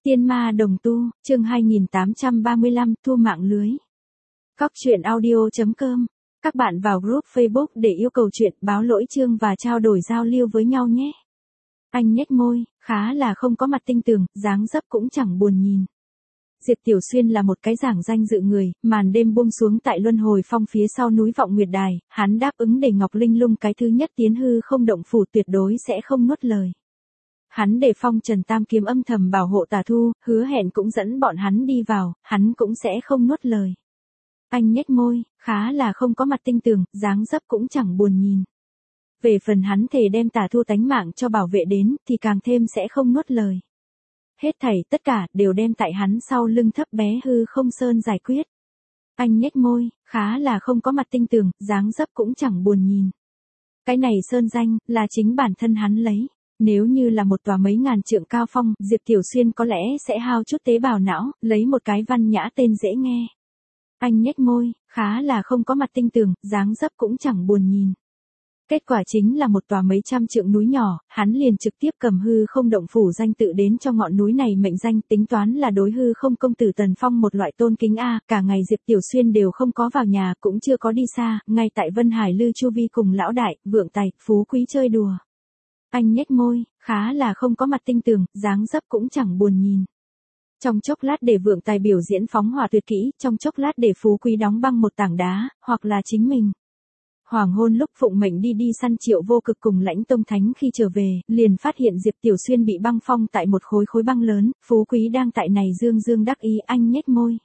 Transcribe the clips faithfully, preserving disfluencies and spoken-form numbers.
Tiên ma đồng tu, chương hai nghìn tám trăm ba mươi lăm, thu mạng lưới. Cóc truyện audio chấm com. Các bạn vào group Facebook để yêu cầu chuyện, báo lỗi chương và trao đổi giao lưu với nhau nhé. Anh nhếch môi, khá là không có mặt tinh tường, dáng dấp cũng chẳng buồn nhìn. Diệp Tiểu Xuyên là một cái giảng danh dự người, màn đêm buông xuống tại Luân Hồi Phong phía sau núi Vọng Nguyệt Đài, hắn đáp ứng để Ngọc Linh Lung cái thứ nhất tiến hư không động phủ tuyệt đối sẽ không nuốt lời. Hắn để Phong Trần Tam Kiếm âm thầm bảo hộ Tà Thu, hứa hẹn cũng dẫn bọn hắn đi vào, hắn cũng sẽ không nuốt lời. Anh nhếch môi, khá là không có mặt tinh tường, dáng dấp cũng chẳng buồn nhìn. Về phần hắn thề đem Tà Thu tánh mạng cho bảo vệ đến, thì càng thêm sẽ không nuốt lời. Hết thảy tất cả đều đem tại hắn sau lưng thấp bé hư không sơn giải quyết. Anh nhếch môi, khá là không có mặt tinh tường, dáng dấp cũng chẳng buồn nhìn. Cái này sơn danh, là chính bản thân hắn lấy. Nếu như là một tòa mấy ngàn trượng cao phong, Diệp Tiểu Xuyên có lẽ sẽ hao chút tế bào não, lấy một cái văn nhã tên dễ nghe. Anh nhếch môi, khá là không có mặt tinh tường, dáng dấp cũng chẳng buồn nhìn. Kết quả chính là một tòa mấy trăm trượng núi nhỏ, hắn liền trực tiếp cầm hư không động phủ danh tự đến cho ngọn núi này mệnh danh, tính toán là đối hư không công tử Tần Phong một loại tôn kính a. Cả ngày Diệp Tiểu Xuyên đều không có vào nhà, cũng chưa có đi xa, ngay tại Vân Hải Lư Chu Vi cùng lão đại, vượng tài, phú quý chơi đùa. Anh nhếch môi, khá là không có mặt tinh tường, dáng dấp cũng chẳng buồn nhìn. Trong chốc lát để vượng tài biểu diễn phóng hỏa tuyệt kỹ, trong chốc lát để phú quý đóng băng một tảng đá, hoặc là chính mình. Hoàng hôn lúc phụng mệnh đi đi săn Triệu Vô Cực cùng Lãnh Tông Thánh khi trở về, liền phát hiện Diệp Tiểu Xuyên bị băng phong tại một khối khối băng lớn, phú quý đang tại này dương dương đắc ý. Anh nhếch môi,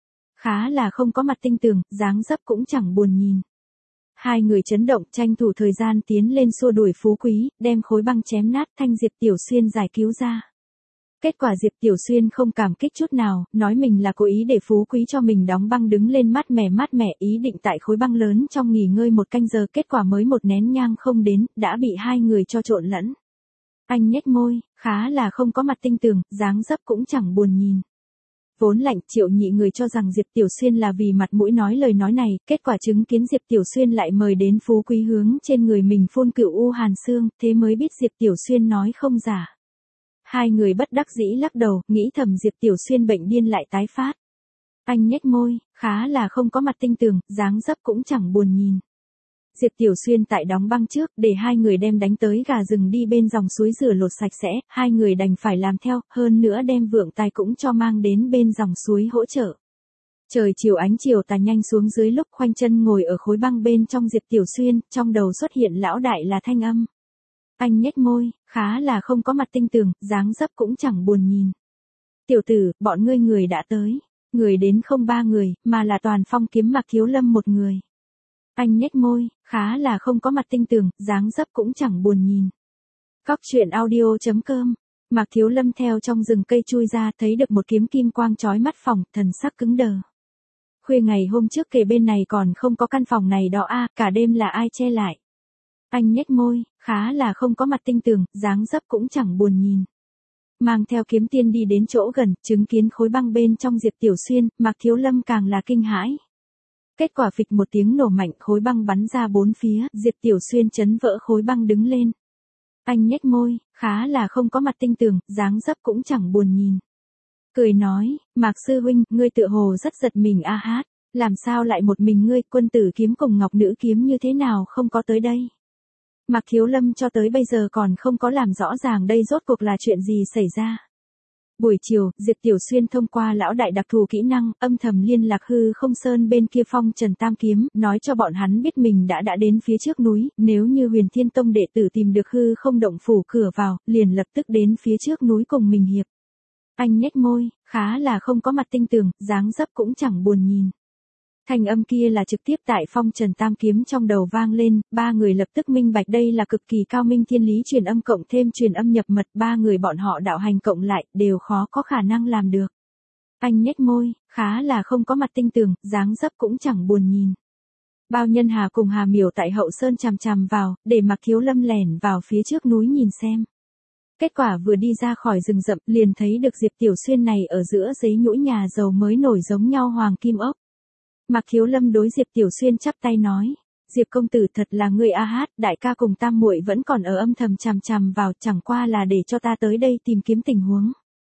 khá là không có mặt tinh tường, dáng dấp cũng chẳng buồn nhìn. Hai người chấn động, tranh thủ thời gian tiến lên xua đuổi phú quý, đem khối băng chém nát, thanh Diệp Tiểu Xuyên giải cứu ra. Kết quả Diệp Tiểu Xuyên không cảm kích chút nào, nói mình là cố ý để phú quý cho mình đóng băng, đứng lên mát mẻ mát mẻ, ý định tại khối băng lớn trong nghỉ ngơi một canh giờ, kết quả mới một nén nhang không đến, đã bị hai người cho trộn lẫn. Anh nhếch môi, khá là không có mặt tinh tường, dáng dấp cũng chẳng buồn nhìn. Vốn lạnh, Triệu Nhị người cho rằng Diệp Tiểu Xuyên là vì mặt mũi nói lời nói này, kết quả chứng kiến Diệp Tiểu Xuyên lại mời đến phú quý hướng trên người mình phun cửu u hàn xương, thế mới biết Diệp Tiểu Xuyên nói không giả. Hai người bất đắc dĩ lắc đầu, nghĩ thầm Diệp Tiểu Xuyên bệnh điên lại tái phát. Anh nhếch môi, khá là không có mặt tinh tường, dáng dấp cũng chẳng buồn nhìn. Diệp Tiểu Xuyên tại đóng băng trước, để hai người đem đánh tới gà rừng đi bên dòng suối rửa lột sạch sẽ, hai người đành phải làm theo, hơn nữa đem vượng tài cũng cho mang đến bên dòng suối hỗ trợ. Trời chiều ánh chiều tà nhanh xuống dưới lúc khoanh chân ngồi ở khối băng bên trong Diệp Tiểu Xuyên, trong đầu xuất hiện lão đại là thanh âm. Anh nhếch môi, khá là không có mặt tinh tường, dáng dấp cũng chẳng buồn nhìn. Tiểu tử, bọn ngươi người đã tới. Người đến không ba người, mà là toàn phong kiếm Mạc Thiếu Lâm một người. Anh nhếch môi, khá là không có mặt tinh tường, dáng dấp cũng chẳng buồn nhìn. Cóc truyện audio chấm com. Mạc Thiếu Lâm theo trong rừng cây chui ra, thấy được một kiếm kim quang chói mắt phòng, thần sắc cứng đờ. Khuya ngày hôm trước kề bên này còn không có căn phòng này đó a, cả đêm là ai che lại. Anh nhếch môi, khá là không có mặt tinh tường, dáng dấp cũng chẳng buồn nhìn. Mang theo kiếm tiên đi đến chỗ gần, chứng kiến khối băng bên trong Diệp Tiểu Xuyên, Mạc Thiếu Lâm càng là kinh hãi. Kết quả phịch một tiếng nổ mạnh, khối băng bắn ra bốn phía, Diệp Tiểu Xuyên chấn vỡ khối băng đứng lên. Anh nhếch môi, khá là không có mặt tinh tường, dáng dấp cũng chẳng buồn nhìn. Cười nói, Mạc sư huynh, ngươi tựa hồ rất giật mình a hát, làm sao lại một mình ngươi, quân tử kiếm cùng ngọc nữ kiếm như thế nào không có tới đây. Mạc Thiếu Lâm cho tới bây giờ còn không có làm rõ ràng đây rốt cuộc là chuyện gì xảy ra. Buổi chiều, Diệp Tiểu Xuyên thông qua lão đại đặc thù kỹ năng, âm thầm liên lạc hư không sơn bên kia Phong Trần Tam Kiếm, nói cho bọn hắn biết mình đã đã đến phía trước núi, nếu như Huyền Thiên Tông đệ tử tìm được hư không động phủ cửa vào, liền lập tức đến phía trước núi cùng mình hiệp. Anh nhếch môi, khá là không có mặt tinh tường, dáng dấp cũng chẳng buồn nhìn. Thanh âm kia là trực tiếp tại Phong Trần Tam Kiếm trong đầu vang lên, ba người lập tức minh bạch đây là cực kỳ cao minh thiên lý truyền âm cộng thêm truyền âm nhập mật, ba người bọn họ đạo hành cộng lại, đều khó có khả năng làm được. Anh nhếch môi, khá là không có mặt tinh tường, dáng dấp cũng chẳng buồn nhìn. Bao Nhân Hà cùng Hà Miểu tại hậu sơn chằm chằm vào, để Mạc Thiếu Lâm lẻn vào phía trước núi nhìn xem. Kết quả vừa đi ra khỏi rừng rậm, liền thấy được Diệp Tiểu Xuyên này ở giữa giấy nhũi nhà giàu mới nổi giống nhau hoàng kim ốc. Mạc Thiếu Lâm đối Diệp Tiểu Xuyên chắp tay nói, Diệp công tử thật là người a hát, đại ca cùng tam muội vẫn còn ở âm thầm chằm chằm vào, chẳng qua là để cho ta tới đây tìm kiếm tình huống.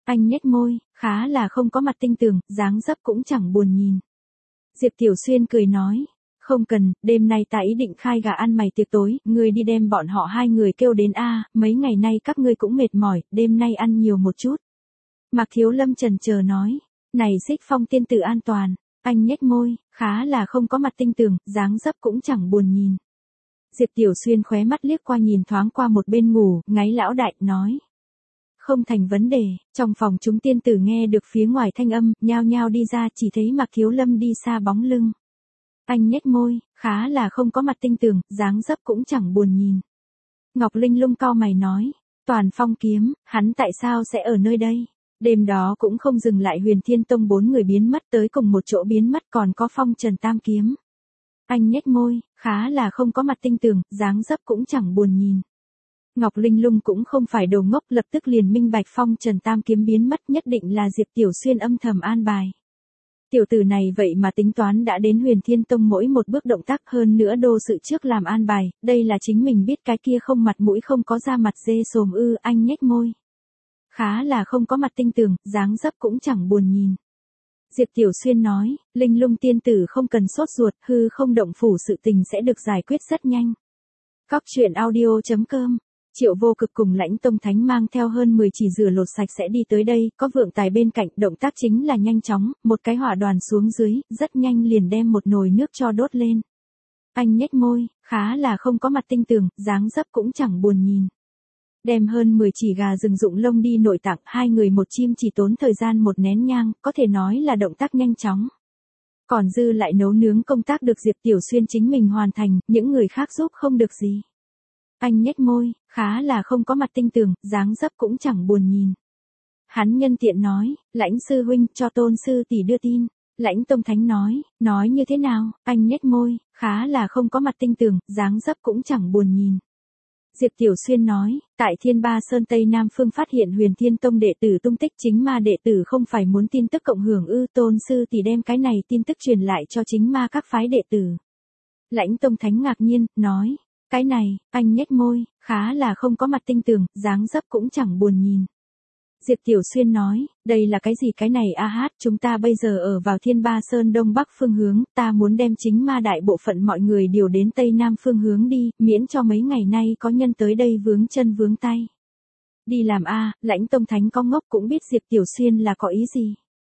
Anh nhếch môi, khá là không có mặt tinh tường, dáng dấp cũng chẳng buồn nhìn. Diệp Tiểu Xuyên cười nói, không cần, đêm nay ta ý định khai gà ăn mày tiệc tối, ngươi đi đem bọn họ hai người kêu đến a, mấy ngày nay các ngươi cũng mệt mỏi, đêm nay ăn nhiều một chút. Mạc Thiếu Lâm chần chờ nói, này Xích Phong tiên tử an toàn. Anh nhếch môi, khá là không có mặt tinh tường, dáng dấp cũng chẳng buồn nhìn. Diệp Tiểu Xuyên khóe mắt liếc qua nhìn thoáng qua một bên ngủ, ngáy lão đại, nói. Không thành vấn đề, trong phòng chúng tiên tử nghe được phía ngoài thanh âm, nhao nhao đi ra, chỉ thấy Mạc Thiếu Lâm đi xa bóng lưng. Anh nhếch môi, khá là không có mặt tinh tường, dáng dấp cũng chẳng buồn nhìn. Ngọc Linh Lung cau mày nói, Toàn Phong kiếm, hắn tại sao sẽ ở nơi đây? Đêm đó cũng không dừng lại, Huyền Thiên Tông bốn người biến mất tới cùng một chỗ biến mất, còn có Phong Trần Tam kiếm. Anh nhếch môi, khá là không có mặt tinh tường, dáng dấp cũng chẳng buồn nhìn. Ngọc Linh Lung cũng không phải đồ ngốc, lập tức liền minh bạch Phong Trần Tam kiếm biến mất nhất định là Diệp Tiểu Xuyên âm thầm an bài. Tiểu tử này vậy mà tính toán đã đến Huyền Thiên Tông mỗi một bước động tác, hơn nữa đô sự trước làm an bài, đây là chính mình biết cái kia không mặt mũi không có da mặt dê sồm ư. Anh nhếch môi, khá là không có mặt tinh tường, dáng dấp cũng chẳng buồn nhìn. Diệp Tiểu Xuyên nói, Linh Lung tiên tử không cần sốt ruột, hư không động phủ sự tình sẽ được giải quyết rất nhanh. Cóc truyện audio chấm com. Triệu Vô Cực cùng Lãnh Tông Thánh mang theo hơn mười chỉ rửa lột sạch sẽ đi tới đây, có Vượng Tài bên cạnh, động tác chính là nhanh chóng, một cái hỏa đoàn xuống dưới, rất nhanh liền đem một nồi nước cho đốt lên. Anh nhếch môi, khá là không có mặt tinh tường, dáng dấp cũng chẳng buồn nhìn. Đem hơn mười chỉ gà rừng dụng lông đi nội tạng, hai người một chim chỉ tốn thời gian một nén nhang, có thể nói là động tác nhanh chóng. Còn dư lại nấu nướng công tác được Diệp Tiểu Xuyên chính mình hoàn thành, những người khác giúp không được gì. Anh nhếch môi, khá là không có mặt tinh tường, dáng dấp cũng chẳng buồn nhìn. Hắn nhân tiện nói, Lãnh sư huynh cho Tôn sư tỷ đưa tin. Lãnh Tông Thánh nói, nói như thế nào? Anh nhếch môi, khá là không có mặt tinh tường, dáng dấp cũng chẳng buồn nhìn. Diệp Tiểu Xuyên nói, tại Thiên Ba Sơn Tây Nam Phương phát hiện Huyền Thiên Tông đệ tử tung tích, chính ma đệ tử không phải muốn tin tức cộng hưởng ư? Tôn sư tỷ đem cái này tin tức truyền lại cho chính ma các phái đệ tử. Lãnh Tông Thánh ngạc nhiên, nói, cái này, anh nhếch môi, khá là không có mặt tinh tường, dáng dấp cũng chẳng buồn nhìn. Diệp Tiểu Xuyên nói, đây là cái gì? Cái này a hát, chúng ta bây giờ ở vào Thiên Ba Sơn Đông Bắc phương hướng, ta muốn đem chính ma đại bộ phận mọi người điều đến Tây Nam phương hướng đi, miễn cho mấy ngày nay có nhân tới đây vướng chân vướng tay. Đi làm a, Lãnh Tông Thánh có ngốc cũng biết Diệp Tiểu Xuyên là có ý gì.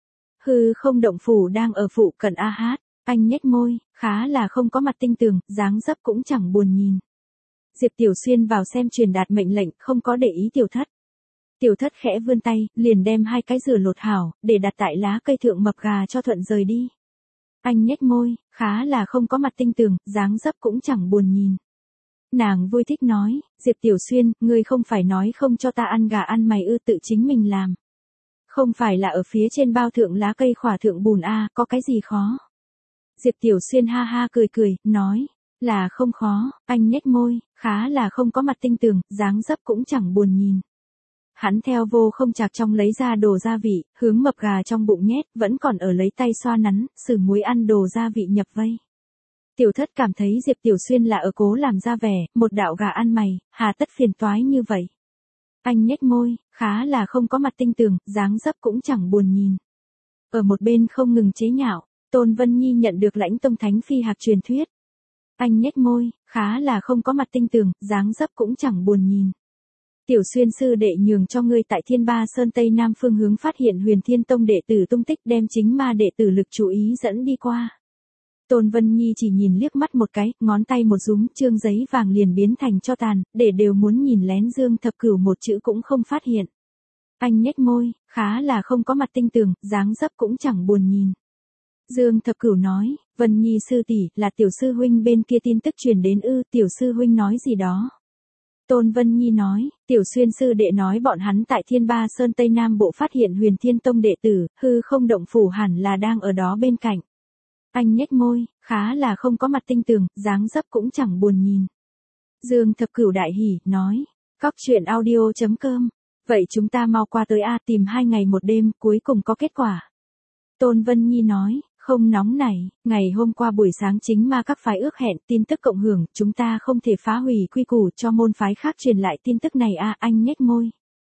Hư không động phủ đang ở phụ cận a hát, anh nhếch môi, khá là không có mặt tinh tường, dáng dấp cũng chẳng buồn nhìn. Diệp Tiểu Xuyên vào xem truyền đạt mệnh lệnh, không có để ý Tiểu Thất. Tiểu Thất khẽ vươn tay, liền đem hai cái rửa lột hảo, để đặt tại lá cây thượng mập gà cho thuận rời đi. Anh nhếch môi, khá là không có mặt tinh tường, dáng dấp cũng chẳng buồn nhìn. Nàng vui thích nói, Diệp Tiểu Xuyên, ngươi không phải nói không cho ta ăn gà ăn mày ư? Tự chính mình làm. Không phải là ở phía trên bao thượng lá cây khỏa thượng bùn a, có cái gì khó? Diệp Tiểu Xuyên ha ha cười cười, nói, là không khó. Anh nhếch môi, khá là không có mặt tinh tường, dáng dấp cũng chẳng buồn nhìn. Hắn theo vô không chạc trong lấy ra đồ gia vị, hướng mập gà trong bụng nhét, vẫn còn ở lấy tay xoa nắn, sử muối ăn đồ gia vị nhập vây. Tiểu Thất cảm thấy Diệp Tiểu Xuyên là ở cố làm ra vẻ, một đạo gà ăn mày, hà tất phiền toái như vậy. Anh nhếch môi, khá là không có mặt tinh tường, dáng dấp cũng chẳng buồn nhìn. Ở một bên không ngừng chế nhạo, Tôn Vân Nhi nhận được Lãnh Tông Thánh phi hạc truyền thuyết. Anh nhếch môi, khá là không có mặt tinh tường, dáng dấp cũng chẳng buồn nhìn. Tiểu Xuyên sư đệ nhường cho ngươi tại Thiên Ba Sơn Tây Nam phương hướng phát hiện Huyền Thiên Tông đệ tử tung tích, đem chính ma đệ tử lực chú ý dẫn đi qua. Tôn Vân Nhi chỉ nhìn liếc mắt một cái, ngón tay một rúm, trương giấy vàng liền biến thành cho tàn, để đều muốn nhìn lén Dương Thập Cửu một chữ cũng không phát hiện. Anh nhếch môi, khá là không có mặt tinh tường, dáng dấp cũng chẳng buồn nhìn. Dương Thập Cửu nói, Vân Nhi sư tỷ, là Tiểu sư huynh bên kia tin tức truyền đến ư? Tiểu sư huynh nói gì đó? Tôn Vân Nhi nói, Tiểu Xuyên sư đệ nói bọn hắn tại Thiên Ba Sơn Tây Nam Bộ phát hiện Huyền Thiên Tông đệ tử, hư không động phủ hẳn là đang ở đó bên cạnh. Anh nhếch môi, khá là không có mặt tinh tường, dáng dấp cũng chẳng buồn nhìn. Dương Thập Cửu đại hỉ, nói, cóc truyện audio chấm com, vậy chúng ta mau qua tới A, tìm hai ngày một đêm, cuối cùng có kết quả. Tôn Vân Nhi nói, không nóng này, ngày hôm qua buổi sáng chính ma các phái ước hẹn, tin tức cộng hưởng, chúng ta không thể phá hủy quy củ cho môn phái khác truyền lại tin tức này a. Anh nhếch môi,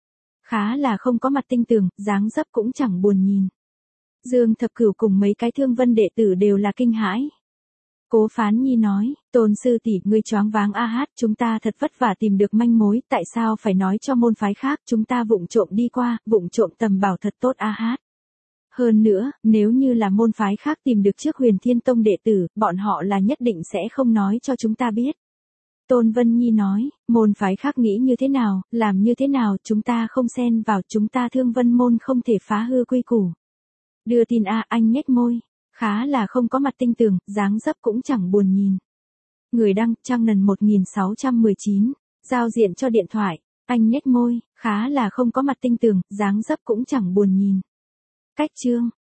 khá là không có mặt tinh tường, dáng dấp cũng chẳng buồn nhìn. Dương Thập Cửu cùng mấy cái Thương Vân đệ tử đều là kinh hãi. Cố Phán Nhi nói, Tôn sư tỷ, ngươi choáng váng a hát, chúng ta thật vất vả tìm được manh mối, tại sao phải nói cho môn phái khác, chúng ta vụng trộm đi qua, vụng trộm tầm bảo thật tốt a hát. Hơn nữa, nếu như là môn phái khác tìm được trước Huyền Thiên Tông đệ tử, bọn họ là nhất định sẽ không nói cho chúng ta biết. Tôn Vân Nhi nói, môn phái khác nghĩ như thế nào, làm như thế nào, chúng ta không xen vào, chúng ta Thương Vân môn không thể phá hư quy củ. Đưa tin a, anh nhếch môi, khá là không có mặt tinh tường, dáng dấp cũng chẳng buồn nhìn. Người đăng, Trang Nần một nghìn sáu trăm mười chín, giao diện cho điện thoại, anh nhếch môi, khá là không có mặt tinh tường, dáng dấp cũng chẳng buồn nhìn. Cách chương